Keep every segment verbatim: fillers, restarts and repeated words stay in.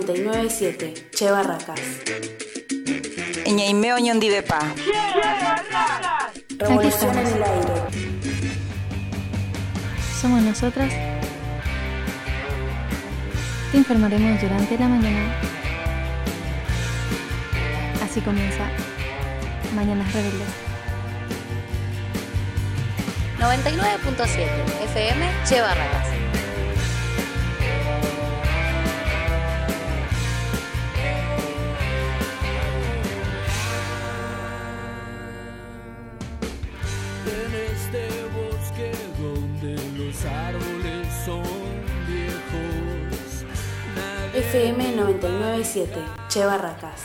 noventa y nueve punto siete Che Barracas. Ñaimeo Ñondivepa. Revolución en el aire. Somos nosotras. Te informaremos durante la mañana. Así comienza Mañanas Rebeldes. noventa y nueve punto siete F M Che Barracas. En este bosque donde los árboles son viejos. F M noventa y nueve punto siete Che Barracas.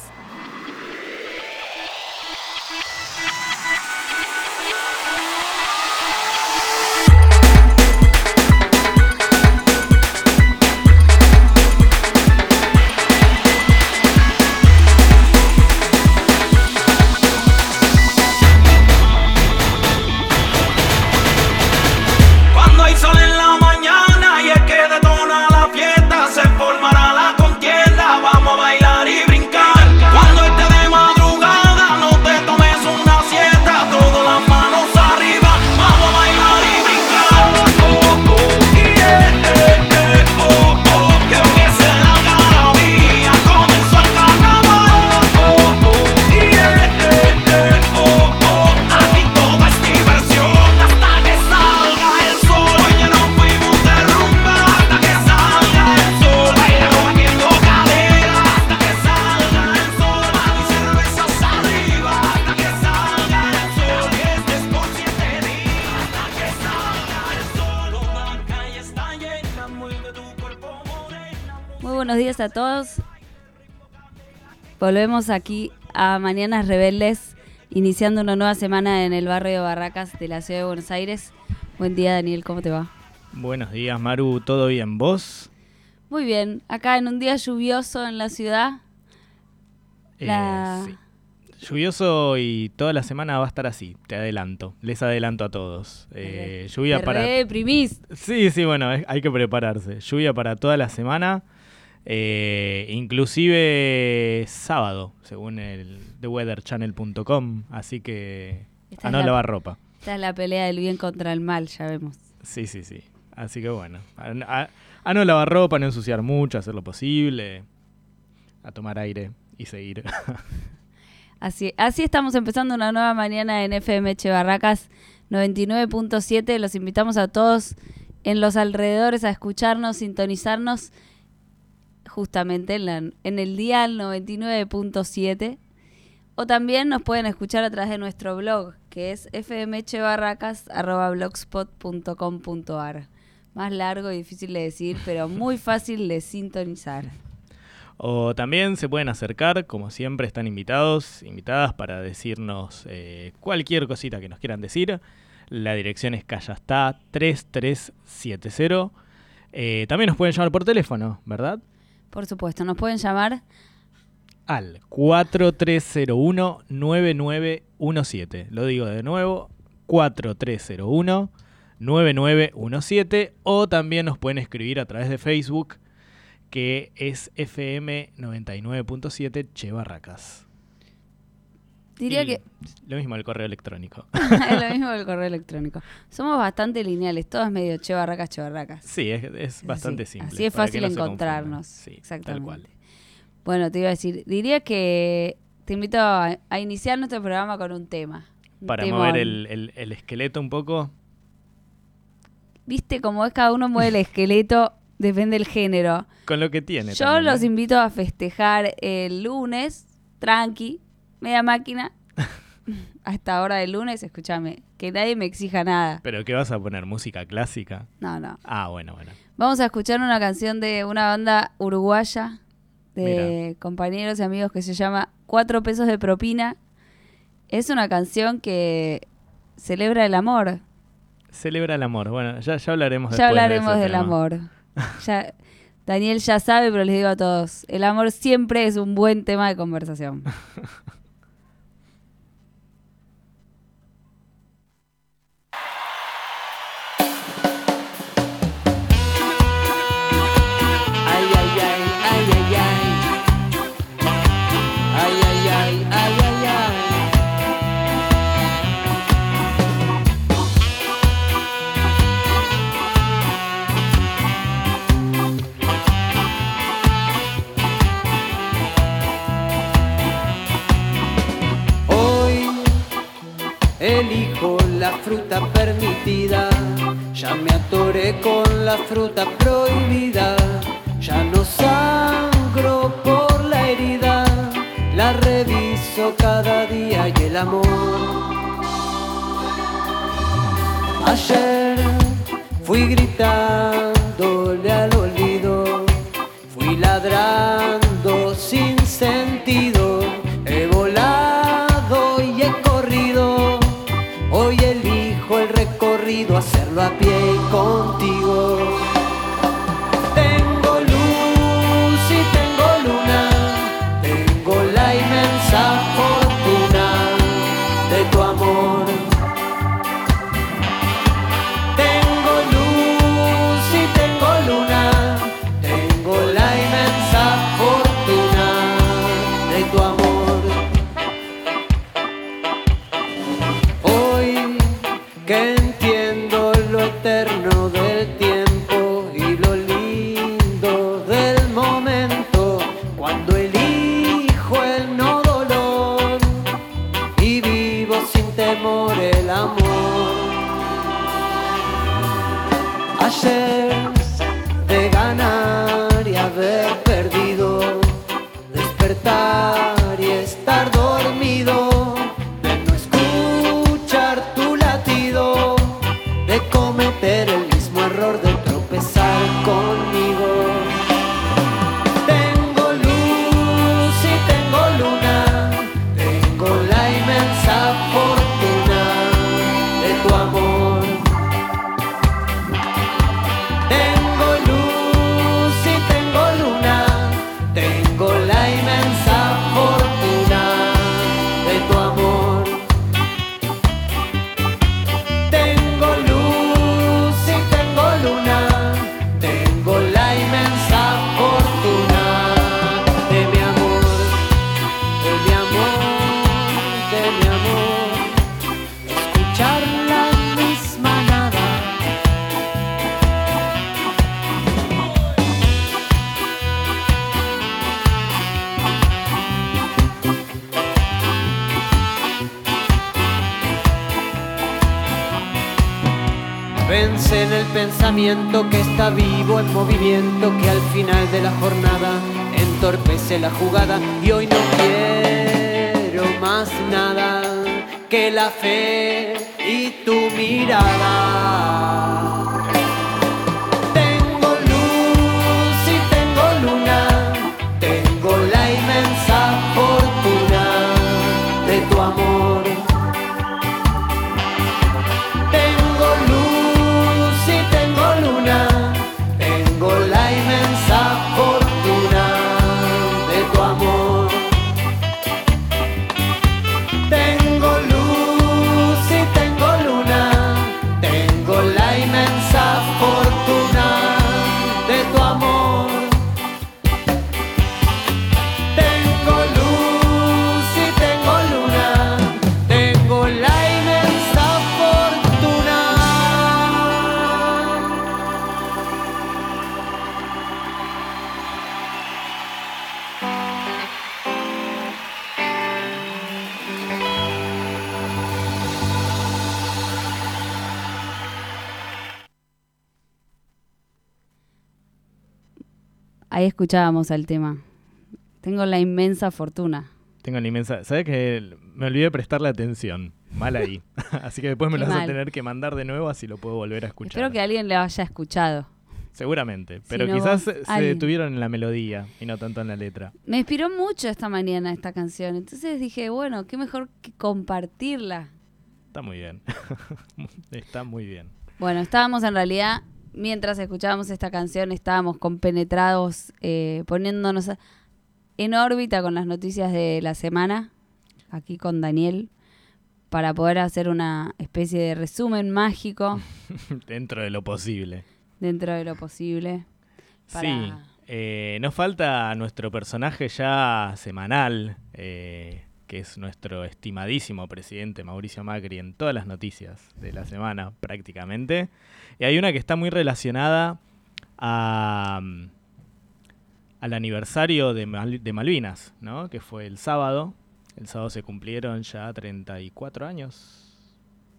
Buenos días a todos. Volvemos aquí a Mañanas Rebeldes, iniciando una nueva semana en el barrio de Barracas de la ciudad de Buenos Aires. Buen día, Daniel, ¿cómo te va? Buenos días, Maru, ¿todo bien? ¿Vos? Muy bien, acá en un día lluvioso en la ciudad. Eh, la... sí. Lluvioso y toda la semana va a estar así, te adelanto, les adelanto a todos. Eh, lluvia te para... reprimís. Sí, sí, bueno, hay que prepararse. Lluvia para toda la semana. Eh, inclusive sábado, según el the weather channel punto com, así que esta a no la, lavar ropa. Esta es la pelea del bien contra el mal, ya vemos. Sí, sí, sí. Así que bueno, a, a, a no lavar ropa, a no ensuciar mucho, a hacer lo posible, a tomar aire y seguir. Así, así estamos empezando una nueva mañana en F M Che Barracas noventa y nueve punto siete. Los invitamos a todos en los alrededores a escucharnos, sintonizarnos justamente en, la, en el dial noventa y nueve punto siete, o también nos pueden escuchar a través de nuestro blog, que es f m che barracas arroba blogspot punto com punto a r. Más largo y difícil de decir, pero muy fácil de sintonizar. O también se pueden acercar, como siempre están invitados, invitadas para decirnos eh, cualquier cosita que nos quieran decir. La dirección es Callastá tres tres siete cero. Eh, también nos pueden llamar por teléfono, ¿verdad? Por supuesto, nos pueden llamar al cuatro tres cero uno nueve nueve uno siete. Lo digo de nuevo, cuatro tres cero uno nueve nueve uno siete. O también nos pueden escribir a través de Facebook, que es F M noventa y nueve punto siete Che Barracas. Diría y que... Lo mismo el correo electrónico. Es lo mismo el correo electrónico. Somos bastante lineales, todo es medio Che Barracas, Che Barracas. Sí, es, es bastante así, simple. Así es fácil no encontrarnos. Sí, exactamente. Tal cual. Bueno, te iba a decir, diría que te invito a, a iniciar nuestro programa con un tema. Un Para temón. mover el, el, el esqueleto un poco. Viste cómo es, cada uno mueve el esqueleto, depende del género. Con lo que tiene. Yo también, los ¿eh? invito a festejar el lunes, tranqui, media máquina. A esta hora del lunes, escúchame, que nadie me exija nada. ¿Pero qué vas a poner? ¿Música clásica? No, no. Ah, bueno, bueno. Vamos a escuchar una canción de una banda uruguaya de Mira. compañeros y amigos que se llama Cuatro pesos de propina. Es una canción que celebra el amor. Celebra el amor. Bueno, ya, ya hablaremos después Ya hablaremos de ese del tema. amor. Ya, Daniel ya sabe, pero les digo a todos, el amor siempre es un buen tema de conversación. Ay, ay, ay, ay, ay, ay. la fruta permitida, ya me atoré con la fruta prohibida, ya no sangro por la herida, la reviso cada día y el amor. Ayer fui gritándole al olvido, fui ladrando sin sentido, he volado y he corrido, hoy elijo el recorrido, hacerlo a pie y contigo. Tengo luz y tengo luna, tengo la inmensa fortuna de tu amor. Tengo luz y tengo luna, tengo la inmensa fortuna de tu amor. Hoy que entiendo lo eterno del tiempo y lo lindo del momento, cuando elijo el no dolor y vivo sin temor el amor. Ayer de ganar y haber perdido, despertar y estar dormido, de no escuchar tu latido, de cometer el mismo error de tropezar conmigo. Tengo luz y tengo luna, tengo la inmensa fortuna de tu amor. Tengo luz y tengo luna, tengo la inmensa fortuna de tu amor. Tengo luz y tengo luna, tengo la inmensa fortuna de mi amor, de mi amor, de mi amor. Escuchar la misma nada. Vence en el pensamiento que está vivo en movimiento, que al final de la jornada entorpece la jugada, y hoy no quiero más nada que la fe y tu mirada. Tengo luz y tengo luna, tengo la inmensa fortuna de tu amor. Tengo luz y tengo luna, tengo la inmensa fortuna de tu amor. Tengo luz y tengo luna, tengo la inmensa fortuna de tu amor. Tengo luz y tengo luna, tengo la inmensa fortuna. Ahí escuchábamos el tema. Tengo la inmensa fortuna. Tengo la inmensa... ¿Sabes que me olvidé de prestarle atención? Mal ahí. Así que después me Qué lo vas a mal. tener que mandar de nuevo, así lo puedo volver a escuchar. Espero que alguien le haya escuchado. Seguramente, pero no, quizás se alguien. detuvieron en la melodía y no tanto en la letra. Me inspiró mucho esta mañana esta canción. Entonces dije, bueno, qué mejor que compartirla. Está muy bien. Está muy bien. Bueno, estábamos en realidad, mientras escuchábamos esta canción, estábamos compenetrados, eh, poniéndonos a- en órbita con las noticias de la semana, aquí con Daniel, para poder hacer una especie de resumen mágico Dentro de lo posible. dentro de lo posible. Para... Sí, eh, nos falta nuestro personaje ya semanal, eh, que es nuestro estimadísimo presidente Mauricio Macri en todas las noticias de la semana prácticamente. Y hay una que está muy relacionada a, al aniversario de, Mal- de Malvinas, ¿no? Que fue el sábado. El sábado se cumplieron ya treinta y cuatro años.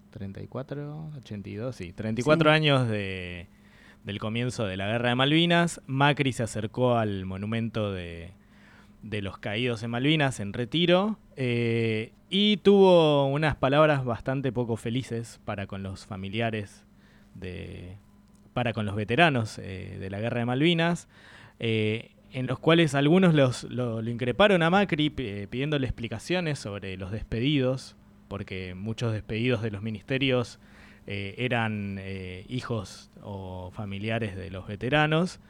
treinta y cuatro, ochenta y dos, sí, treinta y cuatro sí. años de, del comienzo de la Guerra de Malvinas. Macri se acercó al monumento de, de los caídos en Malvinas en Retiro eh, y tuvo unas palabras bastante poco felices para con los familiares, de, para con los veteranos eh, de la Guerra de Malvinas, eh, en los cuales algunos los, lo, lo increparon a Macri eh, pidiéndole explicaciones sobre los despedidos, porque muchos despedidos de los ministerios eh, eran eh, hijos o familiares de los veteranos.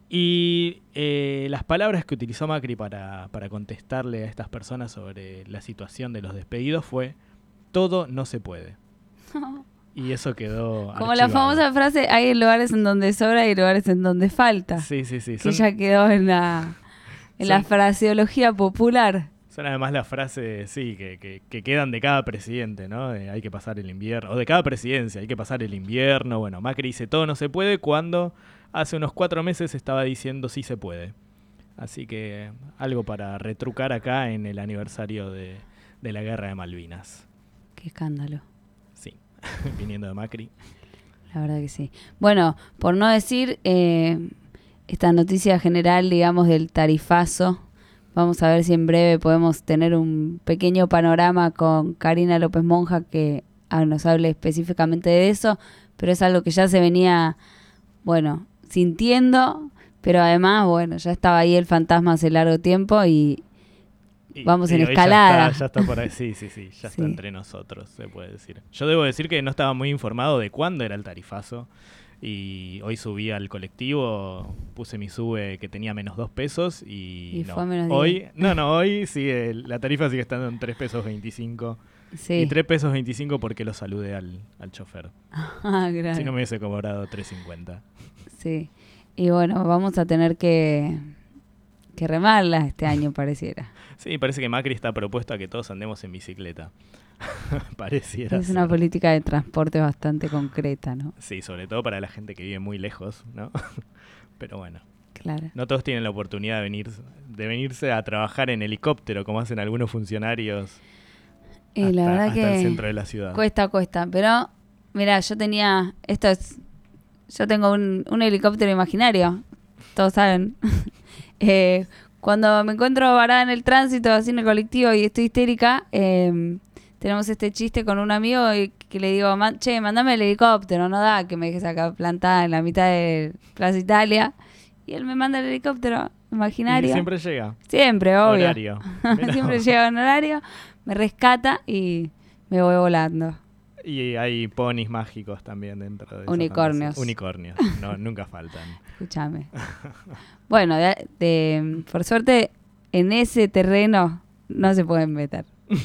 Y eh, las palabras que utilizó Macri para, para contestarle a estas personas sobre la situación de los despedidos fue: todo no se puede. Y eso quedó como archivado. La famosa frase: hay lugares en donde sobra y lugares en donde falta. Sí, sí, sí. Que son, ya quedó en la, en son, la fraseología popular. Son además las frases, sí, que, que, que quedan de cada presidente, ¿no? Eh, hay que pasar el invierno, o de cada presidencia, hay que pasar el invierno. Bueno, Macri dice todo no se puede cuando hace unos cuatro meses estaba diciendo sí se puede. Así que algo para retrucar acá en el aniversario de, de la Guerra de Malvinas. Qué escándalo. Sí, viniendo de Macri. La verdad que sí. Bueno, por no decir eh, esta noticia general, digamos, del tarifazo. Vamos a ver si en breve podemos tener un pequeño panorama con Karina López Monja que ah, nos hable específicamente de eso, pero es algo que ya se venía, bueno, sintiendo, pero además, bueno, ya estaba ahí el fantasma hace largo tiempo y, y vamos y en escalada. Ya está, ya está por ahí, sí, sí, sí, ya sí. Está entre nosotros, se puede decir. Yo debo decir que no estaba muy informado de cuándo era el tarifazo. Y hoy subí al colectivo, puse mi sube que tenía menos dos pesos y, y no. Fue menos hoy diez. No, no, hoy sigue, la tarifa sigue estando en tres pesos veinticinco. Sí. Y tres pesos veinticinco porque lo saludé al, al chofer. Ah, claro. Si no me hubiese cobrado tres cincuenta. Sí, y bueno, vamos a tener que, que remarla este año, pareciera. Sí, parece que Macri está propuesto a que todos andemos en bicicleta. Pareciera es ser. Una política de transporte bastante concreta, ¿no? Sí, sobre todo para la gente que vive muy lejos, ¿no? Pero bueno, claro. No todos tienen la oportunidad de venir, de venirse a trabajar en helicóptero como hacen algunos funcionarios y hasta, la verdad hasta que el centro de la ciudad. Cuesta, cuesta, pero mira, yo tenía, esto es, yo tengo un, un helicóptero imaginario, todos saben. eh, cuando me encuentro varada en el tránsito, así en el colectivo y estoy histérica, eh, tenemos este chiste con un amigo y que le digo, che, mandame el helicóptero, no da que me dejes acá plantada en la mitad de Plaza Italia. Y él me manda el helicóptero imaginario. Y siempre llega. Siempre, obvio. Horario. Siempre llega en horario, me rescata y me voy volando. Y hay ponis mágicos también dentro de unicornios. Esa Unicornios, no, nunca faltan. Escúchame. Bueno, de, de, por suerte, en ese terreno no se pueden meter.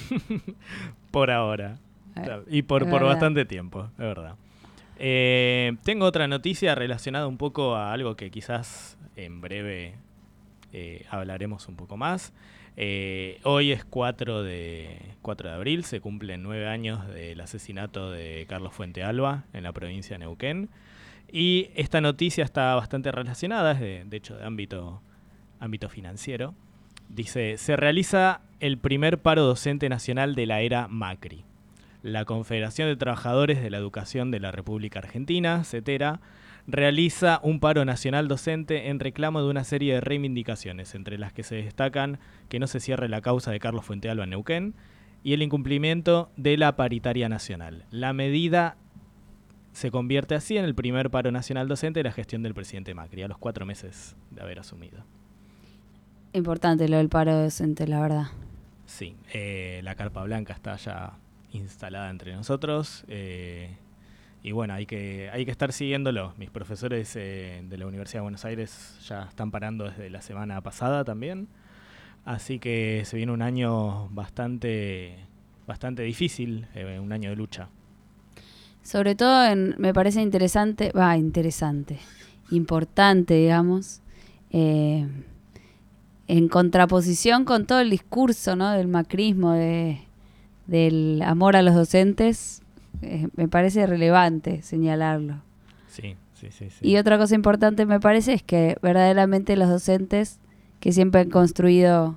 Por ahora. Y por, por bastante tiempo, es verdad. Eh, tengo otra noticia relacionada un poco a algo que quizás en breve eh, hablaremos un poco más. Eh, hoy es cuatro de abril, se cumplen nueve años del asesinato de Carlos Fuentealba en la provincia de Neuquén. Y esta noticia está bastante relacionada, es de, de hecho de ámbito, ámbito financiero. Dice, se realiza el primer paro docente nacional de la era Macri. La Confederación de Trabajadores de la Educación de la República Argentina, CETERA, realiza un paro nacional docente en reclamo de una serie de reivindicaciones, entre las que se destacan que no se cierre la causa de Carlos Fuentealba en Neuquén y el incumplimiento de la paritaria nacional. La medida se convierte así en el primer paro nacional docente de la gestión del presidente Macri, a los cuatro meses de haber asumido. Importante lo del paro docente, la verdad. Sí, eh, la carpa blanca está ya instalada entre nosotros eh, y bueno, hay que hay que estar siguiéndolo. Mis profesores eh, de la Universidad de Buenos Aires ya están parando desde la semana pasada también, así que se viene un año bastante bastante difícil, eh, un año de lucha. Sobre todo en, me parece interesante, va, interesante, importante, digamos, eh, en contraposición con todo el discurso, ¿no?, del macrismo, de del amor a los docentes, eh, me parece relevante señalarlo. Sí, sí, sí, sí. Y otra cosa importante me parece es que verdaderamente los docentes que siempre han construido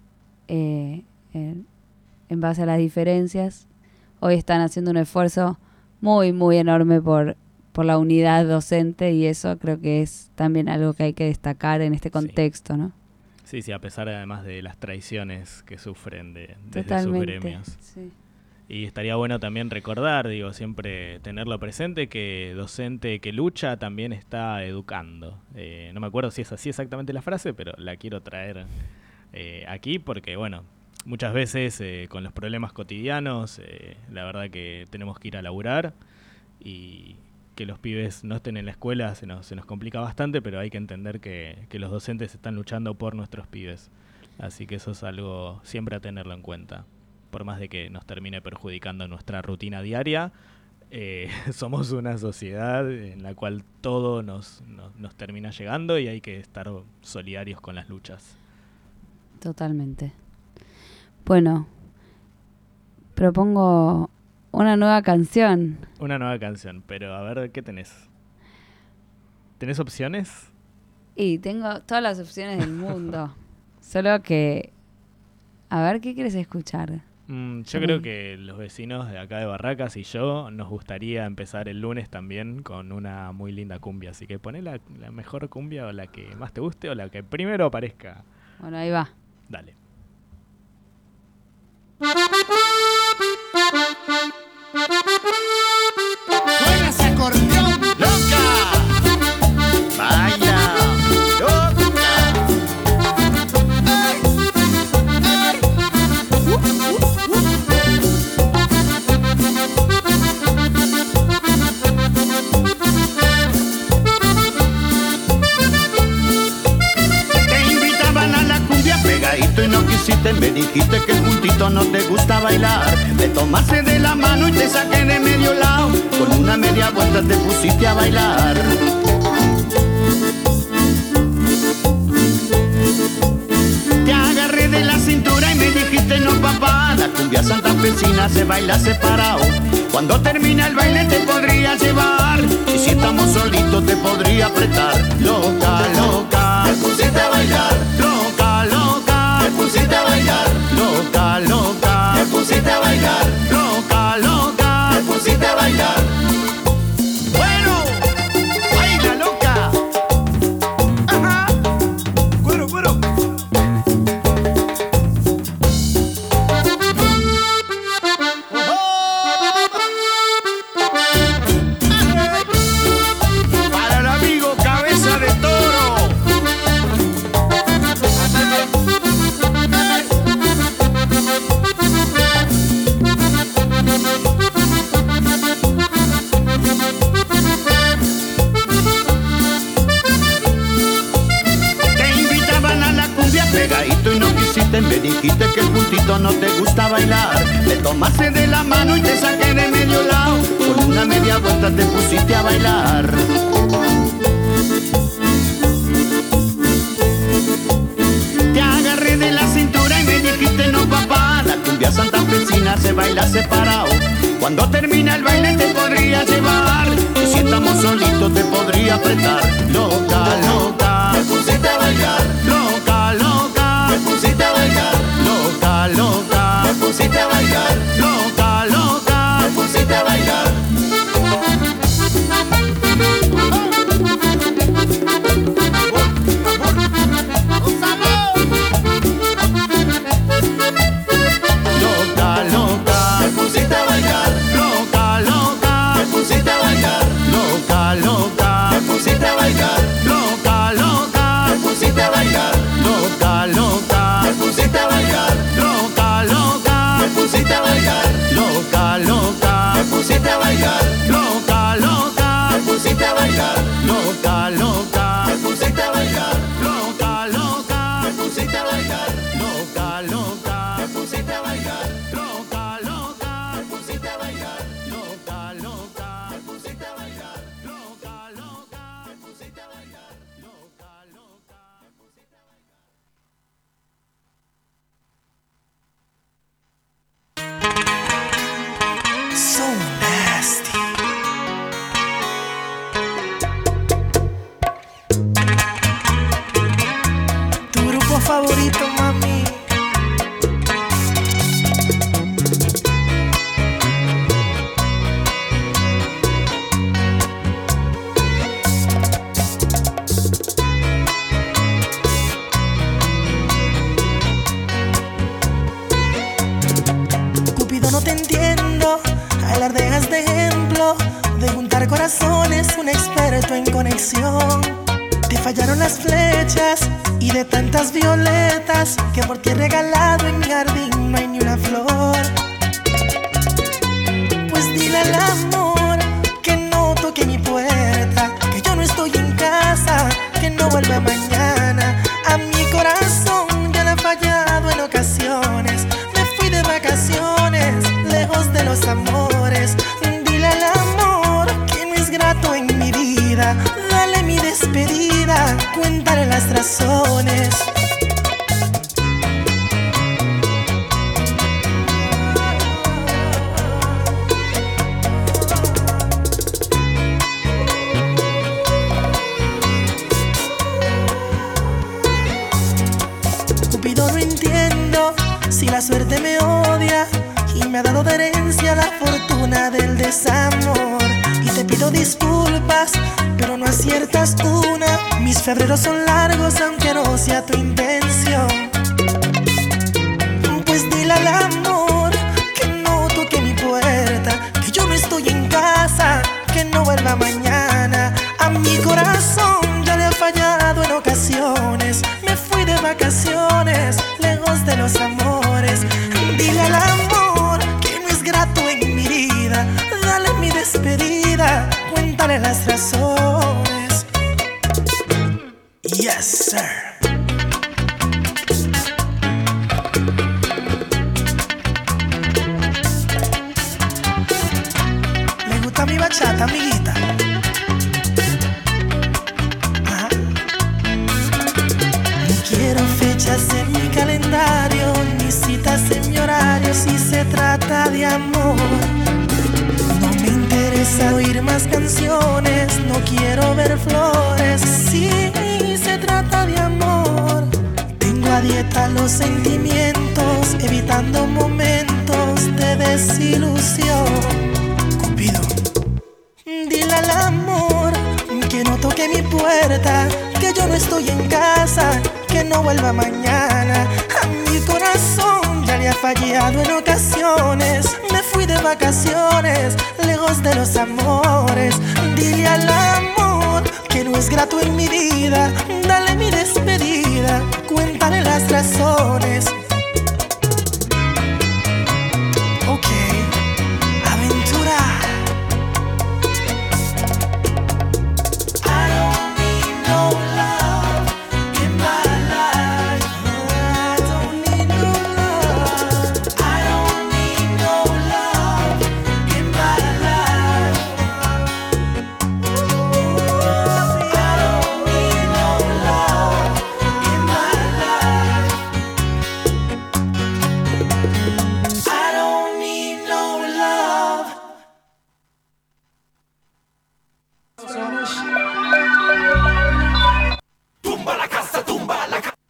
eh, en, en base a las diferencias, hoy están haciendo un esfuerzo muy, muy enorme por, por la unidad docente y eso creo que es también algo que hay que destacar en este contexto, ¿no? Sí, sí, a pesar además de las traiciones que sufren de, desde Totalmente, sus gremios. sí. Y estaría bueno también recordar, digo, siempre tenerlo presente, que docente que lucha también está educando. Eh, no me acuerdo si es así exactamente la frase, pero la quiero traer eh, aquí porque, bueno, muchas veces eh, con los problemas cotidianos, eh, la verdad que tenemos que ir a laburar y que los pibes no estén en la escuela se nos, se nos complica bastante, pero hay que entender que, que los docentes están luchando por nuestros pibes. Así que eso es algo siempre a tenerlo en cuenta. Por más de que nos termine perjudicando nuestra rutina diaria, eh, somos una sociedad en la cual todo nos, nos, nos termina llegando y hay que estar solidarios con las luchas. Totalmente. Bueno, propongo una nueva canción. Una nueva canción, pero a ver, ¿qué tenés? ¿Tenés opciones? Y tengo todas las opciones del mundo. Solo que... A ver, ¿qué quieres escuchar? Mm, yo creo que los vecinos de acá de Barracas y yo nos gustaría empezar el lunes también con una muy linda cumbia. Así que poné la, la mejor cumbia o la que más te guste o la que primero aparezca. Bueno, ahí va. Dale. Suena ese acordeón, loca. Vaya, loca. Ay, ay. Uh, uh, uh. Te invitaban a la cumbia pegadito y no quisiste, me dijiste que juntito no te gusta bailar. Me tomaste de la mano y te saqué de medio lado. Con una media vuelta te pusiste a bailar. Te agarré de la cintura y me dijiste no papá, la cumbia santafesina se baila separado. Cuando termina el baile te podría llevar y si estamos solitos te podría apretar. Loca, loca, te pusiste a bailar. Loca, loca, te pusiste a bailar. Loca, loca, te pusiste a bailar. Loca, loca, te pusiste a bailar. Bueno, baila loca. Ajá. Cuero, cuero. Para el amigo Cabeza de Toro. Te invitaban a la cumbia pegadito y no quisiste, me dijiste que juntito no te gusta bailar. Me tomaste de la mano y te saqué de medio lado. Con una media vuelta te pusiste a bailar. Te agarré de la cintura y me dijiste no papá, la cumbia santafesina se baila separado. Cuando termina el baile te podría llevar y si estamos solitos te podría apretar. Loca, loca, te pusiste a bailar. Loca, loca, te pusiste a bailar. Loca, loca, te pusiste a bailar. Loca, loca, te pusiste a bailar. Loca, loca, te pusiste a bailar. Loca, loca, te pusiste a bailar. Loca, loca, te pusiste a bailar. Loca, loca, te pusiste a bailar. Loca, loca, te pusiste a bailar. Loca, loca, te pusiste a bailar. Loca, loca, te pusiste a bailar. Loca, loca, te pusiste a bailar. Loca, loca, te pusiste a bailar. Loca, loca, te pusiste a bailar. Loca, loca, te pusiste a bailar. Loca, loca, te pusiste a bailar. Loca, loca, te pusiste a bailar. Loca, loca, te pusiste a bailar. Loca, loca, te pusiste a bailar. So nasty. Tu grupo favorito, mami. yo no te entiendo. Alardeas de ejemplo, de juntar corazones, un experto en conexión. Te fallaron las flechas y de tantas violetas que por ti he regalado en mi jardín no hay ni una flor. Pues dile al amor que no toque mi puerta, que yo no estoy en casa, que no vuelva mañana. A mi corazón ya le ha fallado en ocasiones. Me fui de vacaciones, lejos de los amores. Dile al amor que no es grato en mi vida. Dale mi despedida, cuéntale las razones. Cupido, no entiendo si la suerte me odia y me ha dado de herencia la fortuna del desamor. Y te pido disculpas, pero no aciertas una. Mis febreros son largos aunque no sea tu intención. Pues dile al amor que no toque mi puerta, que yo no estoy en casa, que no vuelva mañana. A mi corazón ya le ha fallado en ocasiones. Me fui de vacaciones, lejos de los amores. Dile al amor que no es grato en mi vida. Dale mi despedida, cuéntale las razones. Yes, sir. ¿Le gusta mi bachata, amiguita? Ajá. No quiero fechas en mi calendario, ni citas en mi horario si se trata de amor. No me interesa oír más canciones, no quiero ver flores si se trata de amor. Tengo a dieta los sentimientos, evitando momentos de desilusión. Cupido, dile al amor que no toque mi puerta, que yo no estoy en casa, que no vuelva mañana. A mi corazón ya le ha fallado en ocasiones. Me fui de vacaciones, lejos de los amores. Dile al amor que no es grato en mi vida. Dale mi despedida, cuéntale las razones. Ok, aventura. I don't need no love in my life. I don't need no love. I don't need no love in my life. I don't need no love in my life. I don't need no love. Tumba la casa, tumba la casa.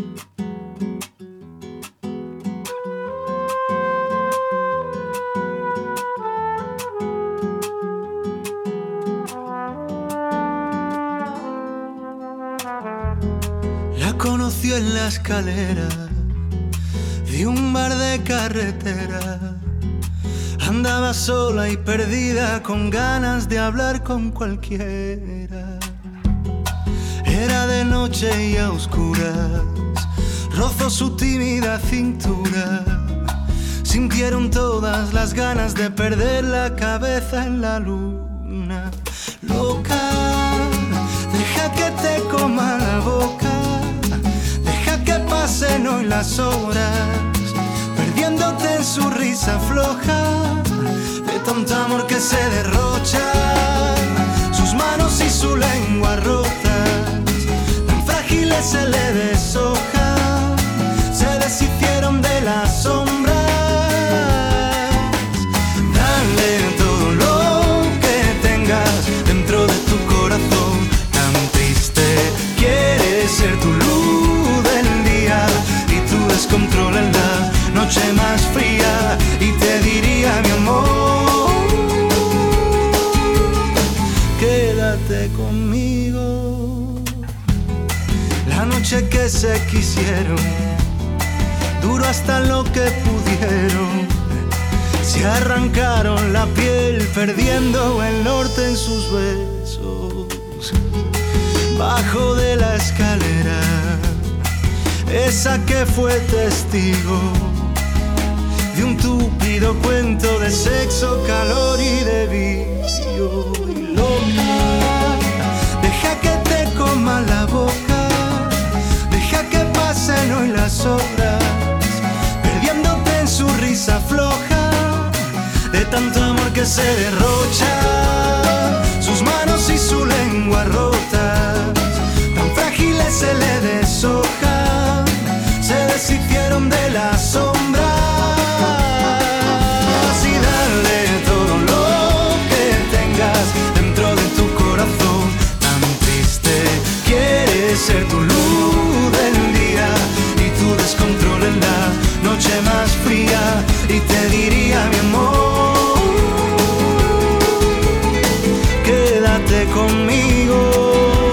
La conoció en la escalera de un bar de carretera. Andaba sola y perdida, con ganas de hablar con cualquiera. Era de noche y a oscuras, rozó su tímida cintura. Sintieron todas las ganas de perder la cabeza en la luna. Loca, deja que te coma la boca, deja que pasen hoy las horas, perdiéndote en su risa floja, de tanto amor que se derrocha. Sus manos y su lengua rotas, tan frágiles se le deshojan, se deshicieron de las sombras. Dale todo lo que tengas dentro de tu corazón, tan triste. Quieres ser tu luz del día y tu descontrol en la noche más fría. Y te diría, mi amor, quédate conmigo. La noche que se quisieron duró hasta lo que pudieron. te arrancaron la piel perdiendo el norte en sus besos. Bajo de la escalera, esa que fue testigo de un túpido cuento de sexo, calor y de vicio. Y loca, deja que te coma la boca, deja que pasen hoy las horas, perdiéndote en su risa floja, de tanto amor que se derrocha, sus manos y su lengua rotas, tan frágiles se le deshojan, se deshicieron de la sombra. Y dale todo lo que tengas dentro de tu corazón, tan triste quiere ser tu luz del día y tu descontrol en la noche más fría. Y te diría, mi amor, quédate conmigo.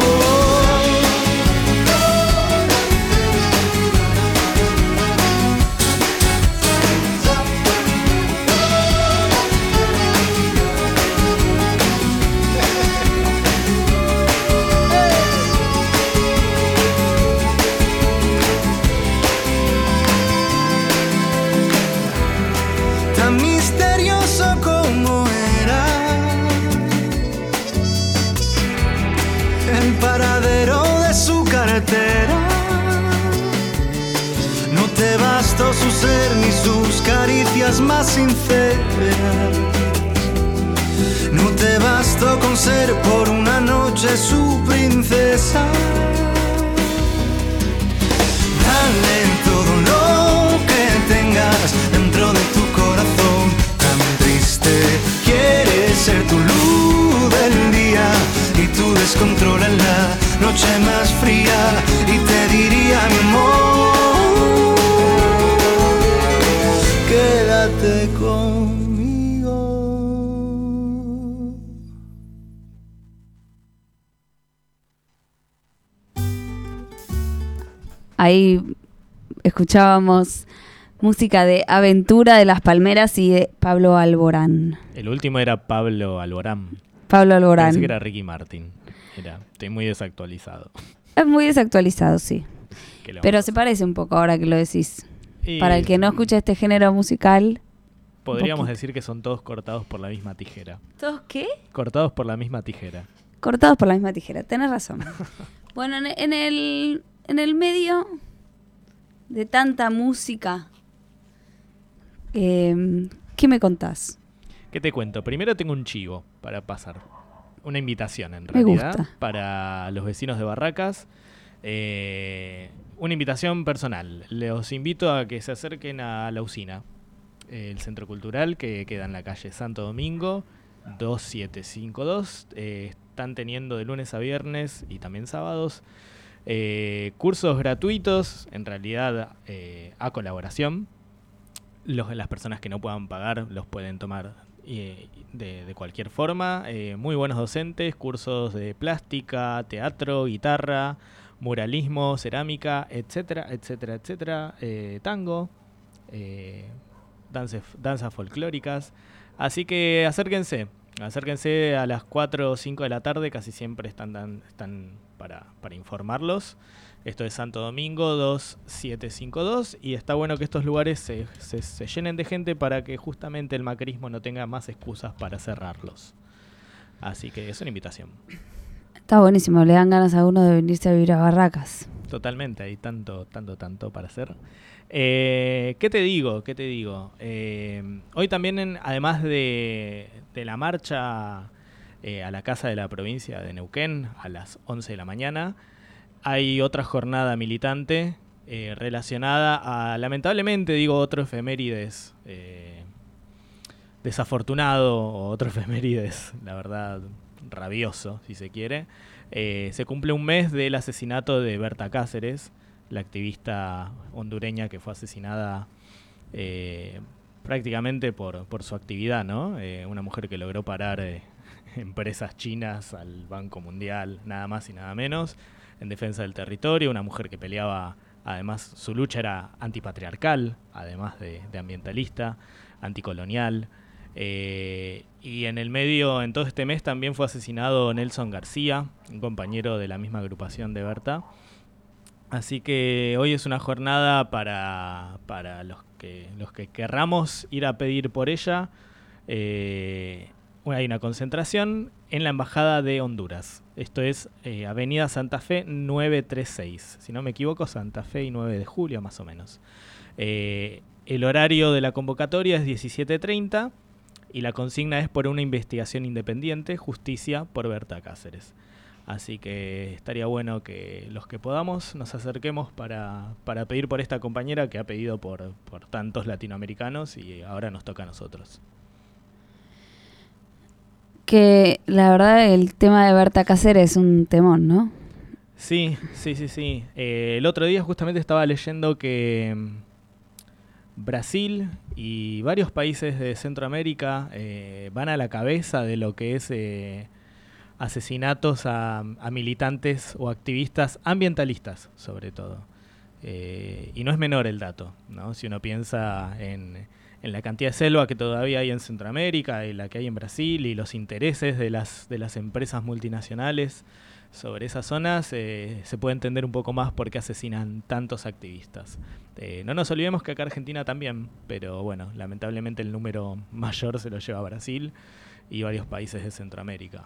No te bastó su ser ni sus caricias más sinceras, no te bastó con ser por una noche su princesa. Dale todo lo que tengas dentro de tu corazón, tan triste quiere ser tu luz del día y tu descontrol en la noche más fría. Y te diría, mi amor, quédate conmigo. Ahí escuchábamos música de Aventura de las Palmeras y de Pablo Alborán. El último era Pablo Alborán. Pablo Alborán. Pensé que era Ricky Martin. Era, estoy muy desactualizado. Es muy desactualizado, sí. Pero se parece un poco ahora que lo decís. Y para el que no escucha este género musical, podríamos decir que son todos cortados por la misma tijera. ¿todos qué? Cortados por la misma tijera. Cortados por la misma tijera, tenés razón. Bueno, en, en el en el medio de tanta música, eh, ¿qué me contás? ¿Qué te cuento? Primero tengo un chivo para pasar. Una invitación, en Me realidad, gusta. para los vecinos de Barracas. Eh, una invitación personal. Les invito a que se acerquen a La Usina, el centro cultural que queda en la calle Santo Domingo, dos siete cinco dos. Eh, están teniendo de lunes a viernes y también sábados eh, cursos gratuitos, en realidad eh, a colaboración. Los, las personas que no puedan pagar los pueden tomar eh, de, de cualquier forma. Eh, muy buenos docentes, cursos de plástica, teatro, guitarra, muralismo, cerámica, etcétera, etcétera, etcétera, eh, tango, eh, danzas, danzas folclóricas. Así que acérquense, acérquense a las cuatro o cinco de la tarde, casi siempre están, dan, están para, para informarlos. Esto es Santo Domingo dos siete cinco dos y está bueno que estos lugares se, se, se llenen de gente para que justamente el macrismo no tenga más excusas para cerrarlos. Así que es una invitación. Está buenísimo, le dan ganas a uno de venirse a vivir a Barracas. Totalmente, hay tanto, tanto, tanto para hacer. Eh, ¿Qué te digo? ¿Qué te digo? Eh, hoy también, en, además de, de la marcha eh, a la Casa de la Provincia de Neuquén a las once de la mañana, hay otra jornada militante eh, relacionada a, lamentablemente, digo, otro efemérides eh, desafortunado, o otro efemérides, la verdad, rabioso, si se quiere. Eh, se cumple un mes del asesinato de Berta Cáceres, la activista hondureña que fue asesinada eh, prácticamente por, por su actividad, ¿no? Eh, una mujer que logró parar eh, empresas chinas al Banco Mundial, nada más y nada menos, en defensa del territorio, una mujer que peleaba, además su lucha era antipatriarcal, además de, de ambientalista. anticolonial. Eh, y en el medio, en todo este mes, también fue asesinado Nelson García, un compañero de la misma agrupación de Berta. Así que hoy es una jornada para, para los que los que querramos ir a pedir por ella. Eh, hay una concentración en la Embajada de Honduras. Esto es eh, Avenida Santa Fe novecientos treinta y seis. Si no me equivoco, Santa Fe y nueve de julio más o menos. Eh, el horario de la convocatoria es diecisiete treinta y la consigna es por una investigación independiente, justicia por Berta Cáceres. Así que estaría bueno que los que podamos nos acerquemos para, para pedir por esta compañera que ha pedido por, por tantos latinoamericanos y ahora nos toca a nosotros. Que la verdad el tema de Berta Cáceres es un temón, ¿no? Sí, sí, sí, sí. Eh, el otro día justamente estaba leyendo que Brasil y varios países de Centroamérica eh, van a la cabeza de lo que es eh, asesinatos a, a militantes o activistas ambientalistas, sobre todo. Eh, y no es menor el dato, ¿no? Si uno piensa en, en la cantidad de selva que todavía hay en Centroamérica y la que hay en Brasil y los intereses de las, de las empresas multinacionales sobre esas zonas, eh, se puede entender un poco más por qué asesinan tantos activistas. Eh, no nos olvidemos que acá Argentina también, pero bueno, lamentablemente el número mayor se lo lleva a Brasil y varios países de Centroamérica.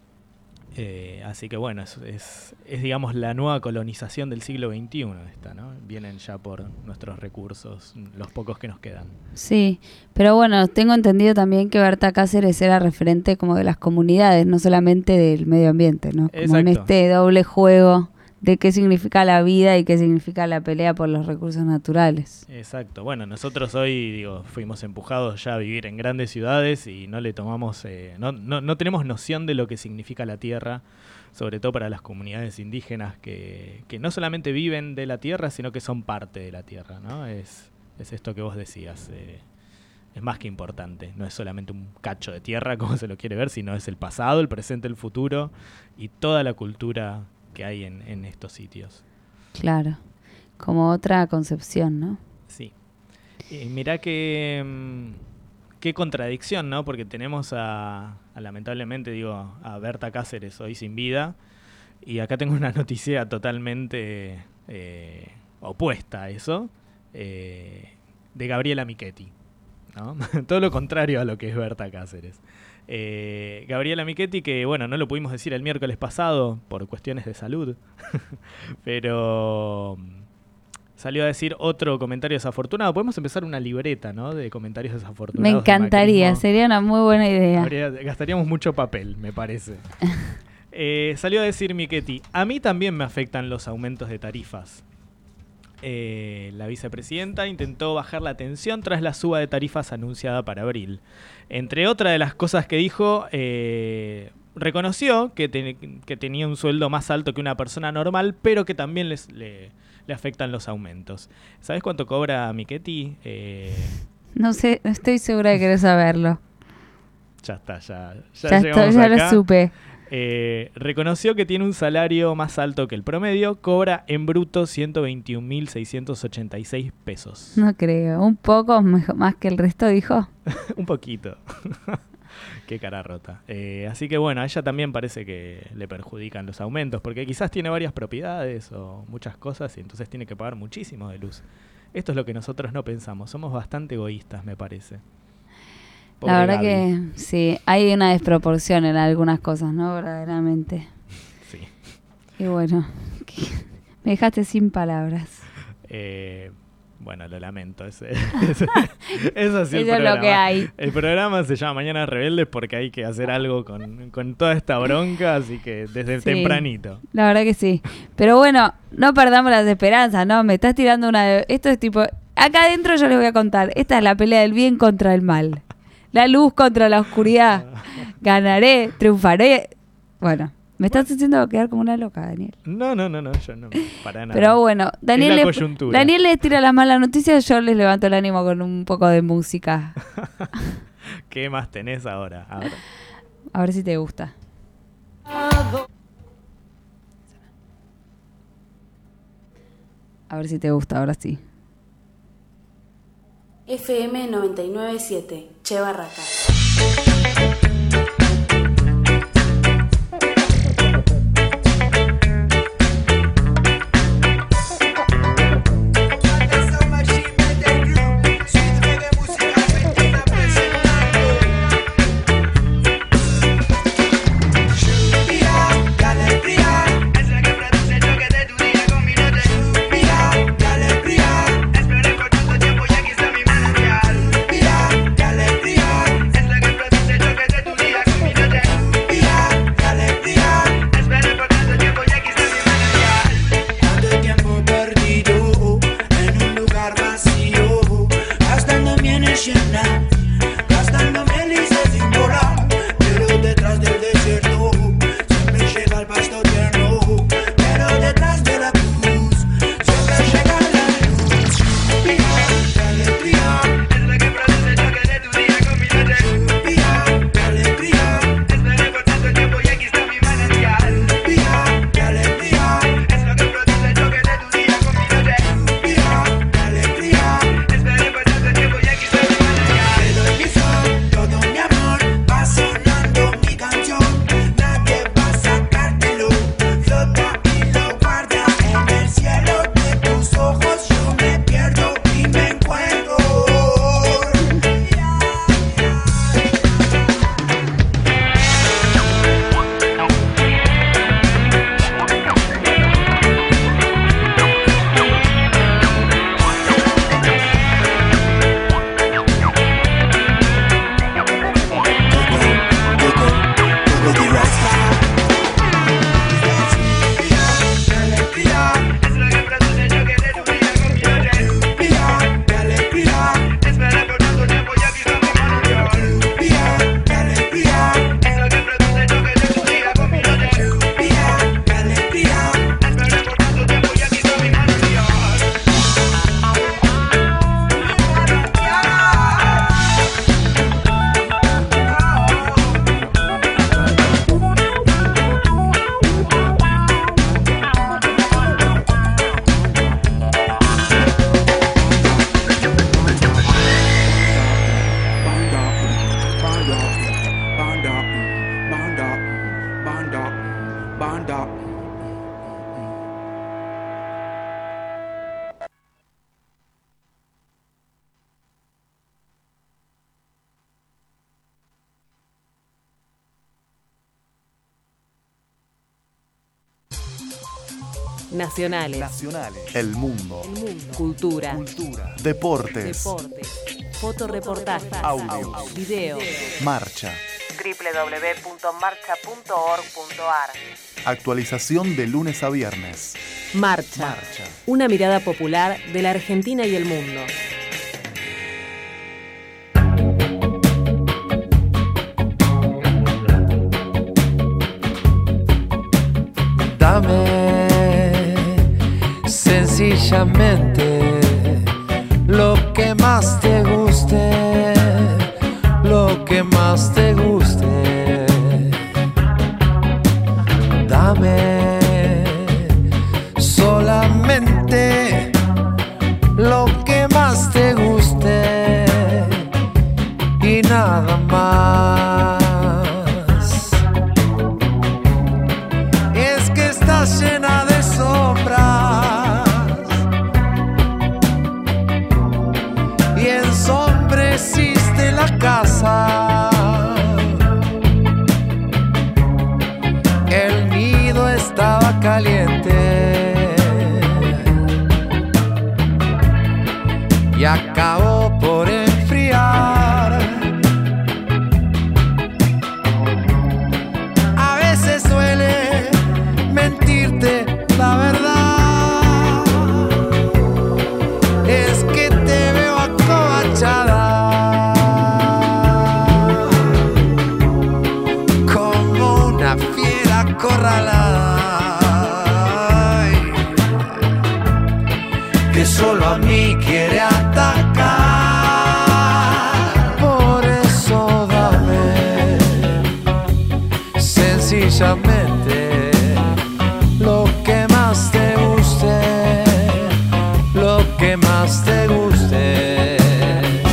Eh, así que bueno, es, es, es digamos la nueva colonización del siglo veintiuno esta, ¿no? Vienen ya por nuestros recursos, los pocos que nos quedan. Sí, pero bueno, tengo entendido también que Berta Cáceres era referente como de las comunidades, no solamente del medio ambiente, ¿no? Como en este doble juego de qué significa la vida y qué significa la pelea por los recursos naturales. Exacto. Bueno, nosotros hoy, digo, fuimos empujados ya a vivir en grandes ciudades y no le tomamos, eh, no, no, no tenemos noción de lo que significa la tierra, sobre todo para las comunidades indígenas que, que no solamente viven de la tierra, sino que son parte de la tierra, ¿no? Es, es esto que vos decías. Eh, es más que importante. No es solamente un cacho de tierra, como se lo quiere ver, sino es el pasado, el presente, el futuro y toda la cultura que hay en, en estos sitios. Claro, como otra concepción, ¿no? Sí. Y mirá que, qué contradicción, ¿no? Porque tenemos a, a, lamentablemente, digo, a Berta Cáceres hoy sin vida, y acá tengo una noticia totalmente eh, opuesta a eso, eh, de Gabriela Michetti, ¿no? Todo lo contrario a lo que es Berta Cáceres. Eh, Gabriela Michetti, que bueno, no lo pudimos decir el miércoles pasado por cuestiones de salud, pero salió a decir otro comentario desafortunado. Podemos empezar una libreta, ¿no? De comentarios desafortunados. Me encantaría, sería una muy buena idea. Habría, gastaríamos mucho papel, me parece. eh, salió a decir Michetti: a mí también me afectan los aumentos de tarifas. Eh, la vicepresidenta intentó bajar la tensión tras la suba de tarifas anunciada para abril. Entre otras de las cosas que dijo, eh, reconoció que, te, que tenía un sueldo más alto que una persona normal, pero que también les, le, le afectan los aumentos. ¿Sabes cuánto cobra Michetti? Eh, no sé, no estoy segura de querer saberlo. Ya está, ya, ya, ya, llegamos estoy, ya acá. lo supe. Eh, reconoció que tiene un salario más alto que el promedio, cobra en bruto ciento veintiún mil seiscientos ochenta y seis pesos. No creo, un poco mejor, más que el resto, dijo. Un poquito. Qué cara rota. Eh, así que bueno, a ella también parece que le perjudican los aumentos, porque quizás tiene varias propiedades o muchas cosas y entonces tiene que pagar muchísimo de luz. Esto es lo que nosotros no pensamos, somos bastante egoístas, me parece. Pobre La verdad Gaby. Que sí, hay una desproporción en algunas cosas, ¿no? Verdaderamente. Sí. Y bueno, me dejaste sin palabras. Eh, bueno, lo lamento. Ese, ese, eso así el Eso es lo que hay. El programa se llama Mañanas Rebeldes porque hay que hacer algo con, con toda esta bronca, así que desde Sí, tempranito. La verdad que sí. Pero bueno, no perdamos las esperanzas, ¿no? Me estás tirando una... De... Esto es tipo... Acá adentro yo les voy a contar. Esta es la pelea del bien contra el mal. La luz contra la oscuridad. Ganaré, triunfaré. Bueno, me estás haciendo quedar como una loca, Daniel. No, no, no, no, yo no, para nada. Pero bueno, Daniel, es la le, coyuntura. Daniel les tira las malas noticias, yo les levanto el ánimo con un poco de música. ¿Qué más tenés ahora? A ver, a ver si te gusta. A ver si te gusta, ahora sí. F M noventa y nueve punto siete, Che Barracas. Nacionales. Nacionales. El mundo. El mundo. Cultura. Cultura. Deportes. Deportes. Fotoreportajes. Audios. Video. Marcha. doble u doble u doble u punto marcha punto org punto a r. Actualización de lunes a viernes. Marcha. Marcha. Una mirada popular de la Argentina y el mundo. Dame sencillamente lo que más te guste, lo que más te guste. Dame solamente lo que más te guste y nada más. Es que estás llena de sombras y ensombreciste la casa. El nido estaba caliente y acabó por enfriar. A veces duele mentirte la verdad, es que te veo acobachada como una fiera acorralada, ay, que solo a mí quiere atacar. Por eso dame sencillamente lo que más te guste, lo que más te guste.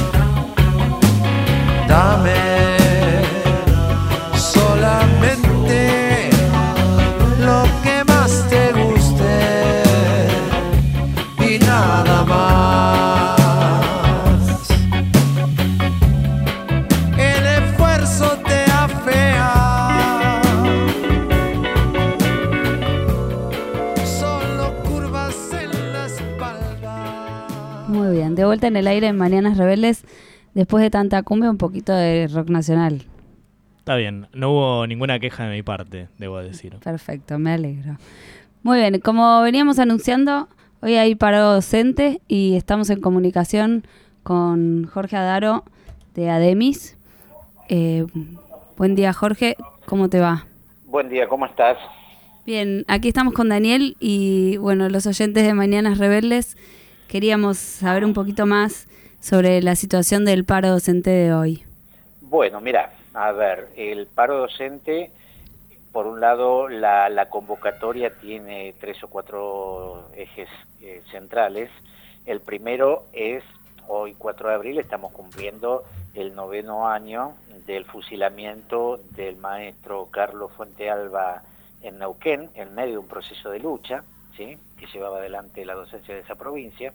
vuelta en el aire en Mañanas Rebeldes, después de tanta cumbia, un poquito de rock nacional. Está bien, no hubo ninguna queja de mi parte, debo decir. Perfecto, me alegro. Muy bien, como veníamos anunciando, hoy hay paro docente y estamos en comunicación con Jorge Adaro de ADEMIS. Eh, buen día, Jorge, ¿cómo te va? Buen día, ¿cómo estás? Bien, aquí estamos con Daniel y bueno, los oyentes de Mañanas Rebeldes queríamos saber un poquito más sobre la situación del paro docente de hoy. Bueno, mira, a ver, el paro docente, por un lado, la, la convocatoria tiene tres o cuatro ejes eh, centrales. El primero es, hoy cuatro de abril, estamos cumpliendo el noveno año del fusilamiento del maestro Carlos Fuentealba en Neuquén, en medio de un proceso de lucha, ¿sí?, que llevaba adelante la docencia de esa provincia.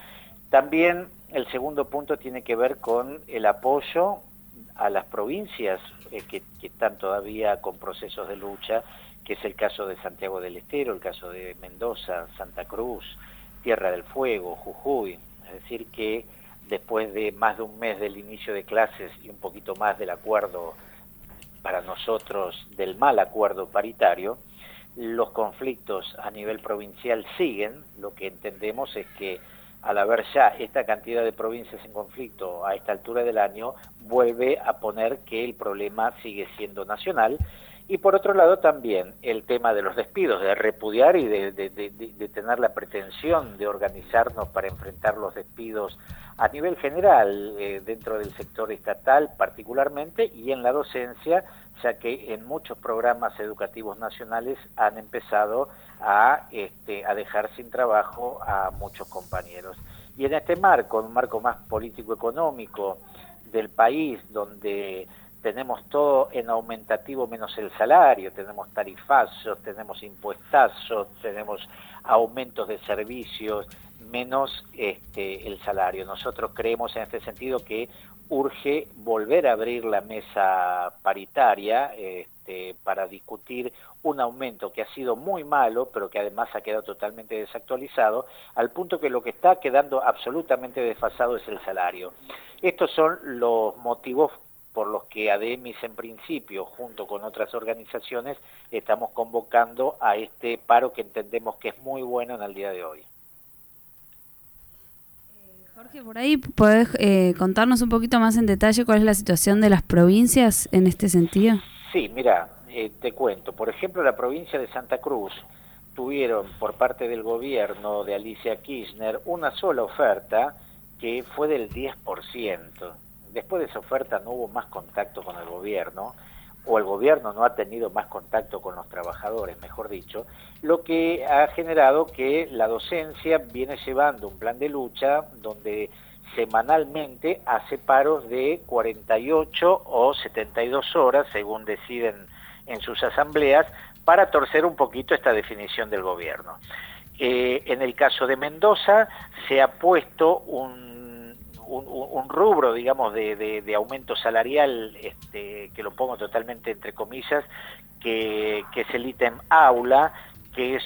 También el segundo punto tiene que ver con el apoyo a las provincias eh, que, que están todavía con procesos de lucha, que es el caso de Santiago del Estero, el caso de Mendoza, Santa Cruz, Tierra del Fuego, Jujuy. Es decir que después de más de un mes del inicio de clases y un poquito más del acuerdo, para nosotros, del mal acuerdo paritario, los conflictos a nivel provincial siguen. Lo que entendemos es que al haber ya esta cantidad de provincias en conflicto a esta altura del año, vuelve a poner que el problema sigue siendo nacional. Y por otro lado también el tema de los despidos, de repudiar y de, de, de, de tener la pretensión de organizarnos para enfrentar los despidos a nivel general, eh, dentro del sector estatal particularmente, y en la docencia, ya que en muchos programas educativos nacionales han empezado a, este, a dejar sin trabajo a muchos compañeros. Y en este marco, un marco más político-económico del país, donde tenemos todo en aumentativo menos el salario, tenemos tarifazos, tenemos impuestazos, tenemos aumentos de servicios, menos este, el salario. Nosotros creemos en este sentido que urge volver a abrir la mesa paritaria este, para discutir un aumento que ha sido muy malo, pero que además ha quedado totalmente desactualizado, al punto que lo que está quedando absolutamente desfasado es el salario. Estos son los motivos por los que ADEMIS en principio, junto con otras organizaciones, estamos convocando a este paro que entendemos que es muy bueno en el día de hoy. Jorge, por ahí podés eh, contarnos un poquito más en detalle cuál es la situación de las provincias en este sentido. Sí, mira, eh, te cuento. Por ejemplo, la provincia de Santa Cruz tuvieron por parte del gobierno de Alicia Kirchner una sola oferta que fue del diez por ciento. Después de esa oferta no hubo más contacto con el gobierno, o el gobierno no ha tenido más contacto con los trabajadores, mejor dicho, lo que ha generado que la docencia viene llevando un plan de lucha donde semanalmente hace paros de cuarenta y ocho o setenta y dos horas, según deciden en sus asambleas, para torcer un poquito esta definición del gobierno. Eh, en el caso de Mendoza se ha puesto un Un, un rubro, digamos, de, de, de aumento salarial, este, que lo pongo totalmente entre comillas, que, que es el ítem aula, que es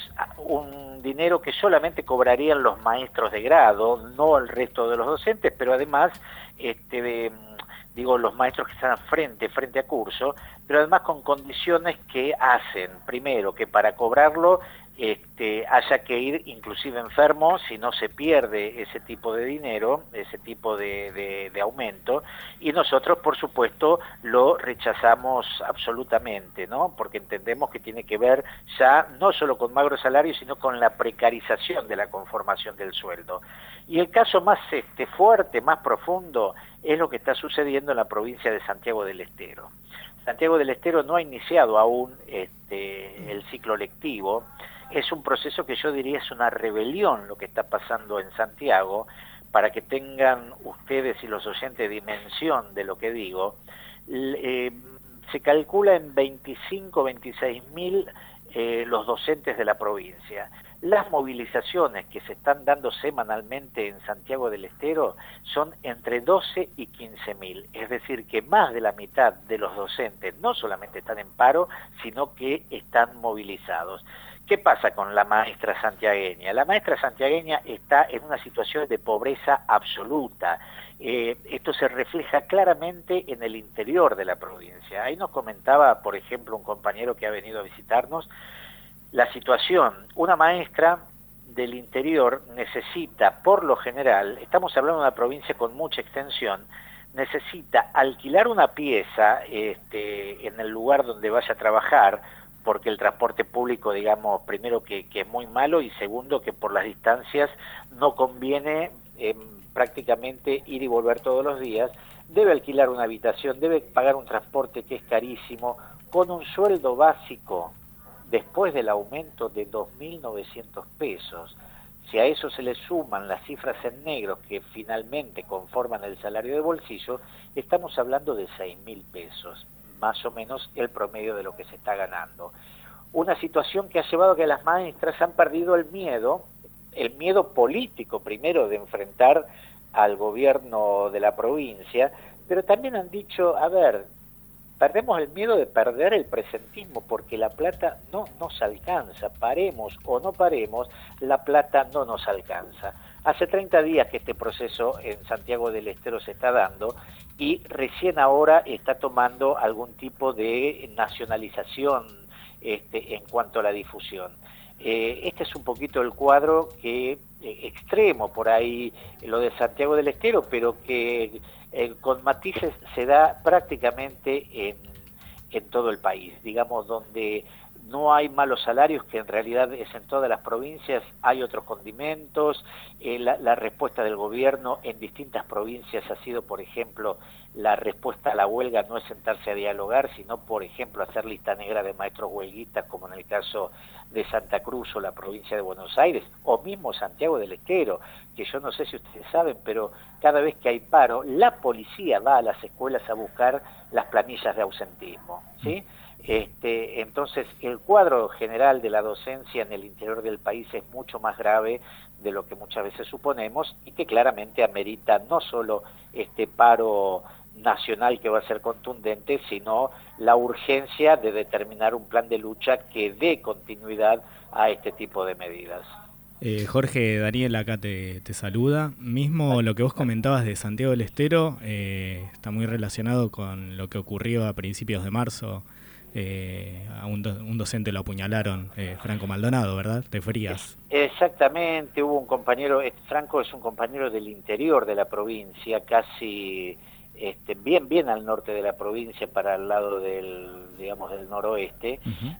un dinero que solamente cobrarían los maestros de grado, no el resto de los docentes, pero además, este, de, digo, los maestros que están frente, frente a curso, pero además con condiciones que hacen, primero, que para cobrarlo Este, haya que ir inclusive enfermo si no se pierde ese tipo de dinero, ese tipo de, de, de aumento, y nosotros por supuesto lo rechazamos absolutamente, ¿no? Porque entendemos que tiene que ver ya no solo con magro salario, sino con la precarización de la conformación del sueldo. Y el caso más este, fuerte, más profundo, es lo que está sucediendo en la provincia de Santiago del Estero. Santiago del Estero no ha iniciado aún este, el ciclo lectivo. Es un proceso que yo diría es una rebelión lo que está pasando en Santiago. Para que tengan ustedes y los oyentes dimensión de lo que digo, eh, se calcula en veinticinco, veintiséis mil eh, los docentes de la provincia. Las movilizaciones que se están dando semanalmente en Santiago del Estero son entre doce y quince mil, es decir, que más de la mitad de los docentes no solamente están en paro, sino que están movilizados. ¿Qué pasa con la maestra santiagueña? La maestra santiagueña está en una situación de pobreza absoluta. Eh, esto se refleja claramente en el interior de la provincia. Ahí nos comentaba, por ejemplo, un compañero que ha venido a visitarnos, la situación. Una maestra del interior necesita, por lo general, estamos hablando de una provincia con mucha extensión, necesita alquilar una pieza este, en el lugar donde vaya a trabajar, porque el transporte público, digamos, primero que, que es muy malo y segundo que por las distancias no conviene eh, prácticamente ir y volver todos los días, debe alquilar una habitación, debe pagar un transporte que es carísimo, con un sueldo básico después del aumento de dos mil novecientos pesos. Si a eso se le suman las cifras en negro que finalmente conforman el salario de bolsillo, estamos hablando de seis mil pesos. Más o menos el promedio de lo que se está ganando. Una situación que ha llevado a que las maestras han perdido el miedo, el miedo político primero de enfrentar al gobierno de la provincia, pero también han dicho, a ver, perdemos el miedo de perder el presentismo porque la plata no nos alcanza, paremos o no paremos, la plata no nos alcanza. Hace treinta días que este proceso en Santiago del Estero se está dando y recién ahora está tomando algún tipo de nacionalización este, en cuanto a la difusión. Eh, este es un poquito el cuadro que eh, extremo por ahí, lo de Santiago del Estero, pero que eh, con matices se da prácticamente en, en todo el país, digamos, donde no hay malos salarios, que en realidad es en todas las provincias, hay otros condimentos, eh, la, la respuesta del gobierno en distintas provincias ha sido, por ejemplo, la respuesta a la huelga no es sentarse a dialogar, sino, por ejemplo, hacer lista negra de maestros huelguistas, como en el caso de Santa Cruz o la provincia de Buenos Aires, o mismo Santiago del Estero, que yo no sé si ustedes saben, pero cada vez que hay paro, la policía va a las escuelas a buscar las planillas de ausentismo, ¿sí? Este, entonces, el cuadro general de la docencia en el interior del país es mucho más grave de lo que muchas veces suponemos y que claramente amerita no solo este paro nacional que va a ser contundente, sino la urgencia de determinar un plan de lucha que dé continuidad a este tipo de medidas. Eh, Jorge, Daniel acá te, te saluda. Mismo lo que vos comentabas de Santiago del Estero eh, está muy relacionado con lo que ocurrió a principios de marzo. Eh, a un, do, un docente lo apuñalaron, eh, Franco Maldonado, ¿verdad? De Frías. Exactamente, hubo un compañero, Franco es un compañero del interior de la provincia, casi este, bien bien al norte de la provincia, para el lado del, digamos, del noroeste, uh-huh.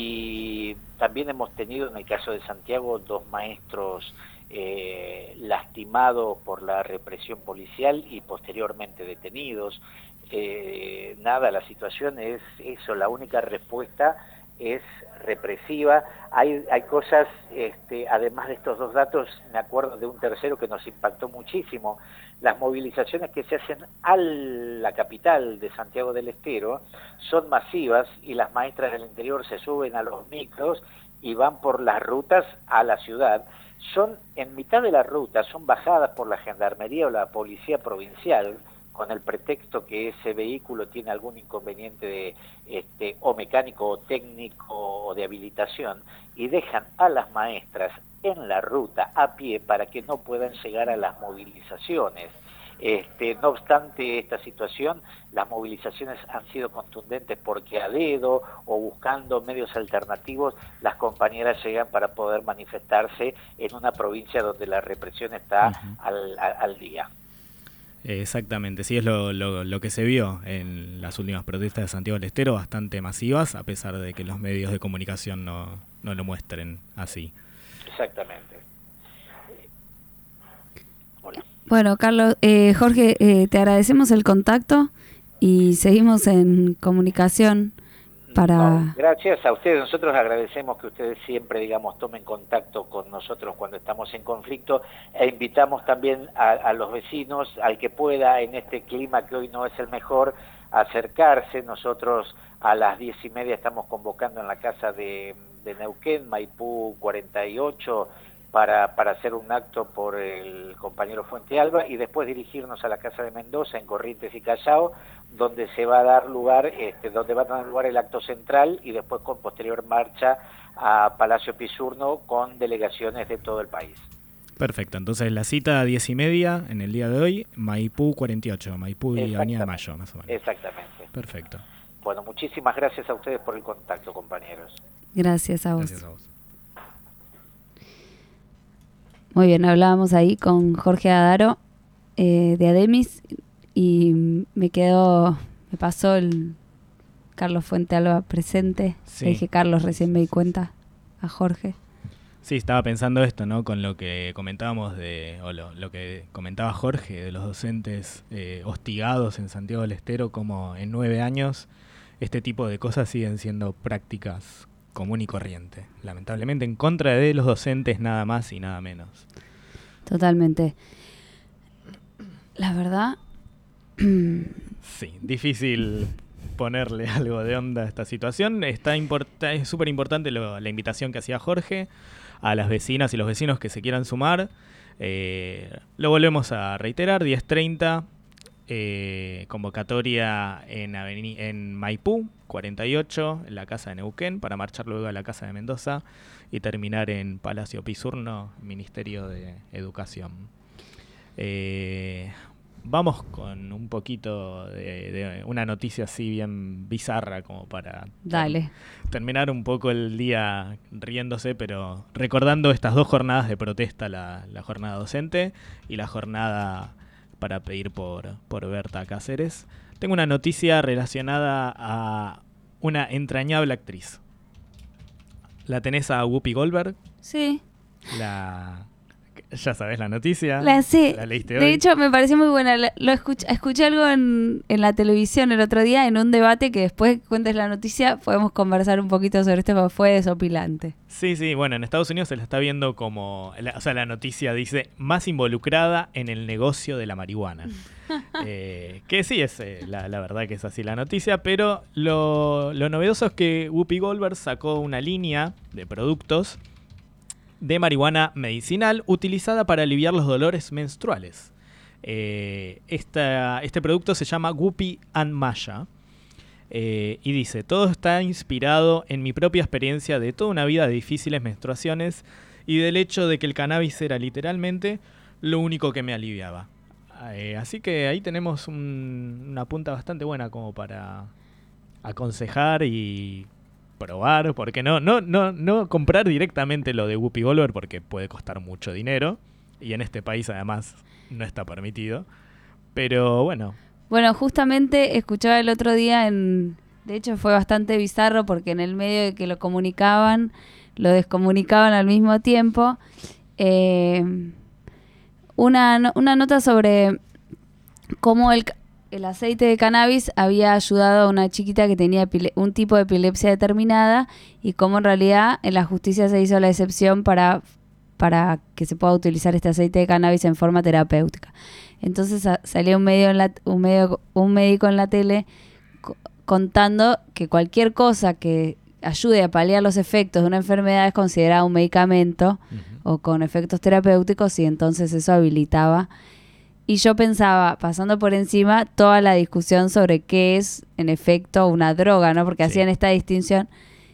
Y también hemos tenido, en el caso de Santiago, dos maestros eh, lastimados por la represión policial y posteriormente detenidos. Eh, nada, la situación es eso, la única respuesta es represiva. Hay, hay cosas, este, además de estos dos datos, me acuerdo de un tercero que nos impactó muchísimo. Las movilizaciones que se hacen a la capital de Santiago del Estero son masivas y las maestras del interior se suben a los micros y van por las rutas a la ciudad. Son en mitad de la ruta, son bajadas por la Gendarmería o la Policía Provincial, con el pretexto que ese vehículo tiene algún inconveniente de, este, o mecánico o técnico o de habilitación, y dejan a las maestras en la ruta a pie para que no puedan llegar a las movilizaciones. Este, no obstante esta situación, las movilizaciones han sido contundentes porque a dedo o buscando medios alternativos las compañeras llegan para poder manifestarse en una provincia donde la represión está uh-huh. al, al, al día. Exactamente, sí, es lo, lo, lo que se vio en las últimas protestas de Santiago del Estero, bastante masivas, a pesar de que los medios de comunicación no, no lo muestren así. Exactamente. Hola. Bueno, Carlos, eh, Jorge, eh, te agradecemos el contacto y seguimos en comunicación para... No, gracias a ustedes, nosotros agradecemos que ustedes siempre, digamos, tomen contacto con nosotros cuando estamos en conflicto, e invitamos también a, a los vecinos, al que pueda en este clima que hoy no es el mejor, a acercarse. Nosotros a las diez y media estamos convocando en la casa de, de Neuquén, Maipú cuarenta y ocho, para, para hacer un acto por el compañero Fuente Alba y después dirigirnos a la casa de Mendoza en Corrientes y Callao, donde se va a dar lugar, este, donde va a dar lugar el acto central y después con posterior marcha a Palacio Pisurno con delegaciones de todo el país. Perfecto, entonces la cita a diez y media en el día de hoy, Maipú cuarenta y ocho, Maipú y Avenida de Mayo, más o menos. Exactamente. Perfecto. Bueno, muchísimas gracias a ustedes por el contacto, compañeros. Gracias a vos. Gracias a vos. Muy bien, hablábamos ahí con Jorge Adaro eh, de Ademis y me quedó, me pasó el Carlos Fuentealba presente. Sí. Le dije Carlos, recién me di cuenta, a Jorge. Sí, estaba pensando esto, ¿no? Con lo que comentábamos de, o lo, lo que comentaba Jorge de los docentes eh, hostigados en Santiago del Estero, como en nueve años este tipo de cosas siguen siendo prácticas común y corriente. Lamentablemente en contra de los docentes nada más y nada menos. Totalmente. La verdad... sí, difícil ponerle algo de onda a esta situación. Está importa- es súper importante lo, la invitación que hacía Jorge a las vecinas y los vecinos que se quieran sumar. Eh, lo volvemos a reiterar, diez treinta, eh, convocatoria en, aveni- en Maipú, cuarenta y ocho, en la Casa de Neuquén, para marchar luego a la Casa de Mendoza y terminar en Palacio Pisurno, Ministerio de Educación. Eh, vamos con un poquito de, de una noticia así bien bizarra como para Dale. ter- terminar un poco el día riéndose, pero recordando estas dos jornadas de protesta, la, la jornada docente y la jornada para pedir por, por Berta Cáceres. Tengo una noticia relacionada a una entrañable actriz. ¿La tenés a Whoopi Goldberg? Sí. La... Ya sabés la noticia. La sé. ¿La leíste De hoy? hecho, me pareció muy buena. La- Lo escuché, escuché algo en, en la televisión el otro día, en un debate, que después que cuentes la noticia podemos conversar un poquito sobre esto, porque fue desopilante. Sí, sí, bueno, en Estados Unidos se la está viendo como, la- o sea, la noticia dice, más involucrada en el negocio de la marihuana. eh, que sí, es eh, la, la verdad que es así la noticia, pero lo, lo novedoso es que Whoopi Goldberg sacó una línea de productos de marihuana medicinal utilizada para aliviar los dolores menstruales. Eh, esta, este producto se llama Whoopi and Masha. Eh, y dice, todo está inspirado en mi propia experiencia de toda una vida de difíciles menstruaciones y del hecho de que el cannabis era literalmente lo único que me aliviaba. Eh, así que ahí tenemos un, una punta bastante buena como para aconsejar y probar, porque no, no, no, no comprar directamente lo de Whoopi Goldberg porque puede costar mucho dinero y en este país además no está permitido. Pero bueno. Bueno, justamente escuchaba el otro día, en, de hecho fue bastante bizarro porque en el medio de que lo comunicaban, lo descomunicaban al mismo tiempo. Eh, una, no- una nota sobre cómo el, ca- el aceite de cannabis había ayudado a una chiquita que tenía epile- un tipo de epilepsia determinada y cómo en realidad en la justicia se hizo la excepción para, para que se pueda utilizar este aceite de cannabis en forma terapéutica. Entonces a- salió un medio en la, un medio, un médico en la tele co- contando que cualquier cosa que ayude a paliar los efectos de una enfermedad es considerada un medicamento o con efectos terapéuticos y entonces eso habilitaba. Y yo pensaba, pasando por encima, toda la discusión sobre qué es en efecto una droga, ¿no? Porque Sí. hacían esta distinción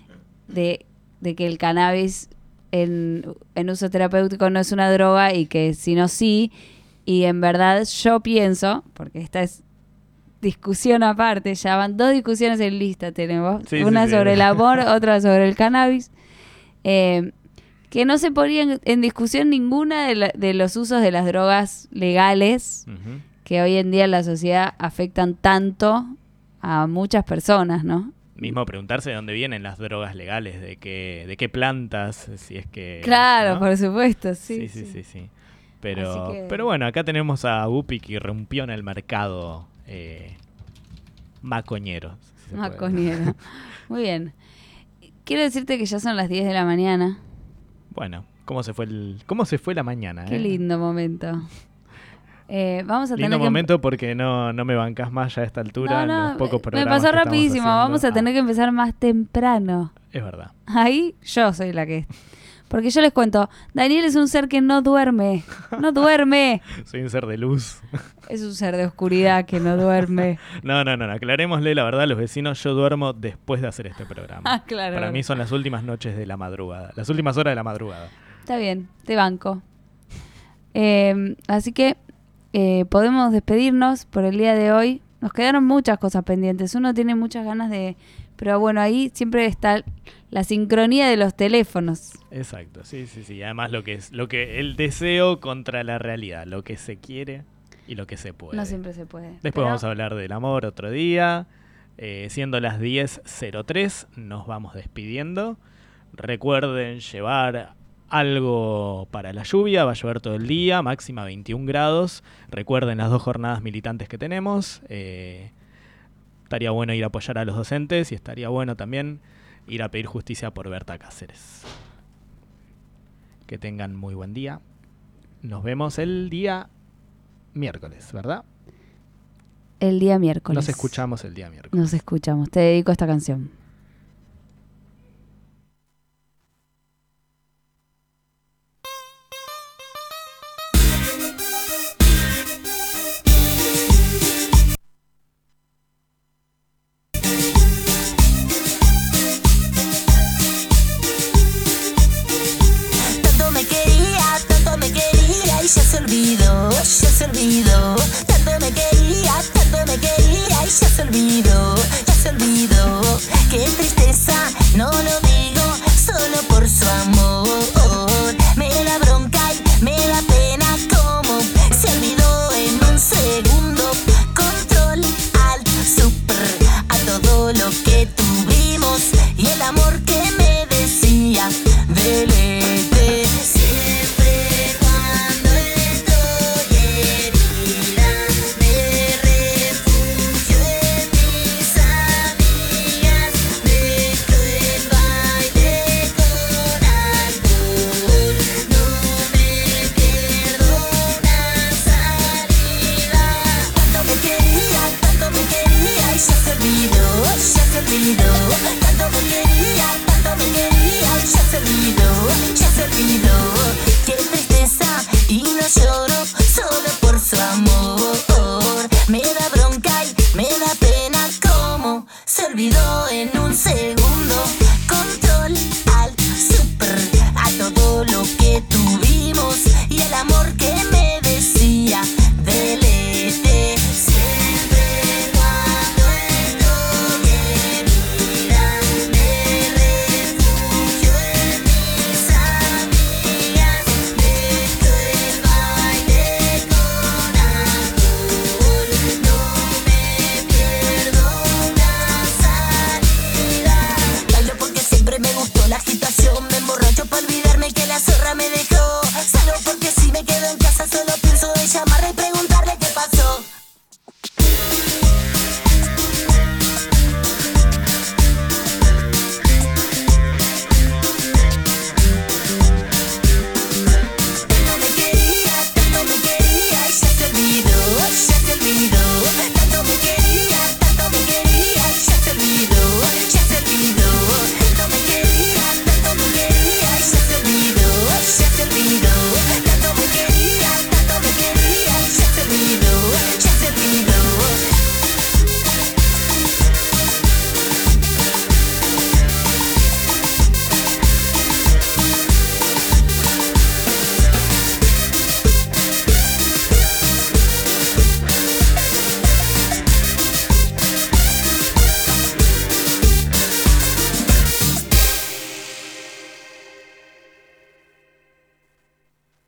de, de que el cannabis en, en uso terapéutico no es una droga y que si no sí. Y en verdad yo pienso, porque esta es discusión aparte, ya van dos discusiones en lista tenemos, Sí, una sí, sí. sobre el amor, otra sobre el cannabis, eh, que no se ponían en discusión ninguna de, la- de los usos de las drogas legales Ujú. que hoy en día en la sociedad afectan tanto a muchas personas, ¿no? Mismo preguntarse de dónde vienen las drogas legales, de qué, de qué plantas, si es que... Claro, ¿no? por supuesto, sí. Sí, sí, sí. sí, sí. Pero, Así que- pero bueno, acá tenemos a Whoopi que irrumpió en el mercado eh, macoñero. si se puede. Maconero. Muy bien. Quiero decirte que ya son las diez de la mañana. Bueno, ¿cómo se fue el, cómo se fue la mañana? Qué eh? lindo momento. Eh, vamos a Lindo tener que... momento porque no, no me bancas más ya a esta altura. No, no, los pocos me programas pasó que estamos rapidísimo. haciendo. Vamos a tener Ah, que empezar más temprano. Es verdad. Ahí yo soy la que... Porque yo les cuento, Daniel es un ser que no duerme, no duerme. Soy un ser de luz. Es un ser de oscuridad que no duerme. No, no, no, no, aclarémosle la verdad a los vecinos, yo duermo después de hacer este programa. Ah, claro. Para mí son las últimas noches de la madrugada, las últimas horas de la madrugada. Está bien, te banco. Eh, así que eh, podemos despedirnos por el día de hoy. Nos quedaron muchas cosas pendientes. Uno tiene muchas ganas de... Pero bueno, ahí siempre está la sincronía de los teléfonos. Exacto, sí, sí, sí. Además lo que es lo que el deseo contra la realidad, lo que se quiere y lo que se puede. No siempre se puede. Después pero... vamos a hablar del amor otro día. Eh, siendo las diez cero tres, nos vamos despidiendo. Recuerden llevar algo para la lluvia, va a llover todo el día, máxima veintiún grados. Recuerden las dos jornadas militantes que tenemos. Eh, estaría bueno ir a apoyar a los docentes y estaría bueno también ir a pedir justicia por Berta Cáceres. Que tengan muy buen día. Nos vemos el día miércoles, ¿verdad? El día miércoles. Nos escuchamos el día miércoles. Nos escuchamos. Te dedico esta canción. Ya se olvidó, ya se olvidó. Tanto me quería, tanto me quería y ya se olvidó.